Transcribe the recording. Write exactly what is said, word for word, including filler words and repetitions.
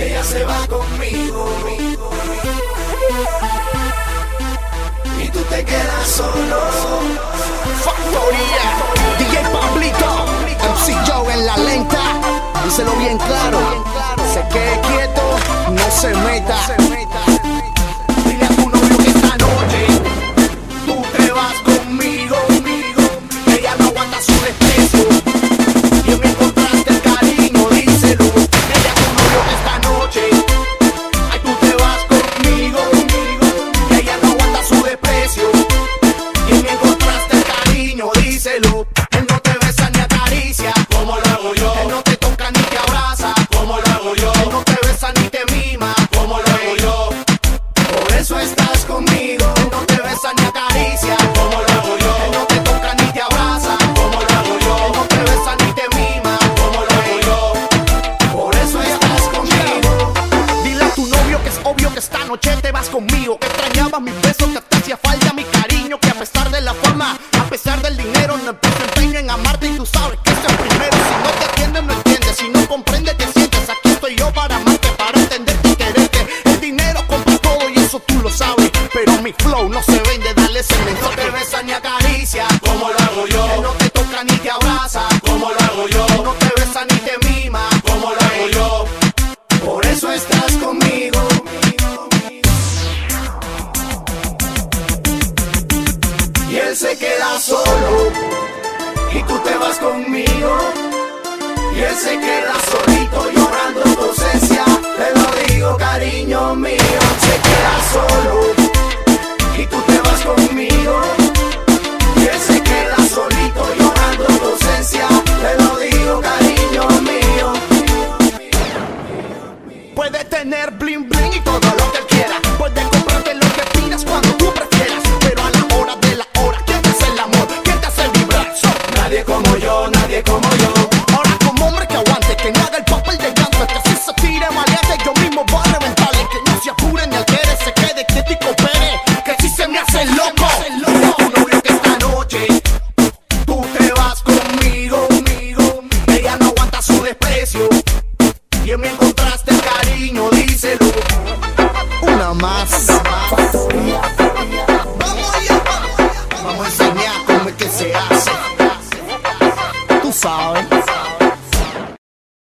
que ella se va conmigo y tú te quedas solo. Factoría, D J Pablito, M C Joe en la lenta. Díselo bien claro, se quede quieto, no se meta. Dile a tu novio que esta noche tú te vas conmigo, que ella no aguanta su desprecio y me encontraste el cariño, díselo. Dile a tu novio que esta noche ay, tú te vas conmigo, que ella no aguanta su desprecio y me encontraste el cariño, díselo. Él no te besa ni acaricia como lo hago yo. Él no te toca ni te abraza como lo hago yo. Él no te besa ni te mima como lo hago yo. Por eso estás conmigo. Él no te besa ni acaricia como lo hago yo. Él no te toca ni te abraza como lo hago yo. Él no te besa ni te mima como lo hago yo. Por eso estás conmigo. Dile a tu novio que es obvio que esta noche te vas conmigo, que extrañabas mis besos, que te hacía falta mi cariño, que a pesar de la fama, a pesar del dinero, no puse empeño en amarte y tú sabes que eso es primero. Si no te entiendes, no entiendes. Si no comprendes, te sientes. Aquí estoy yo para amarte, para entenderte y quererte. El dinero compra todo y eso tú lo sabes, pero mi flow no se vende, dale ese No mensaje. te besa ni acaricia como lo hago yo. Él no te toca ni te abraza como lo hago yo. Él no te besa ni te mima como lo hago yo. Por eso estás conmigo. Y él se queda solo y tú te vas conmigo. Y él se queda solito llorando tu ausencia. Te lo digo, cariño mío. Él se queda solo y tú te vas conmigo. Y él se queda solito llorando tu ausencia. Te lo digo, cariño mío. Puede tener bling bling y todo lo que él quiera, puede comprarte lo que pidas cuando tú prefieras, pero a la hora de la hora, ¿quién te hace el amor? ¿Quién te hace vibrar? So, Nadie como yo, nadie como yo. ahora como hombre que aguante, que no haga el papel de llanto, que si se tire maleante yo mismo voy a reventarle, que no se apure ni altere, se quede quieto y coopere, que si se me hace loco. Dile a tu novio que esta noche tú te vas conmigo, ella no aguanta su desprecio y me encontraste el cariño, díselo. Una más.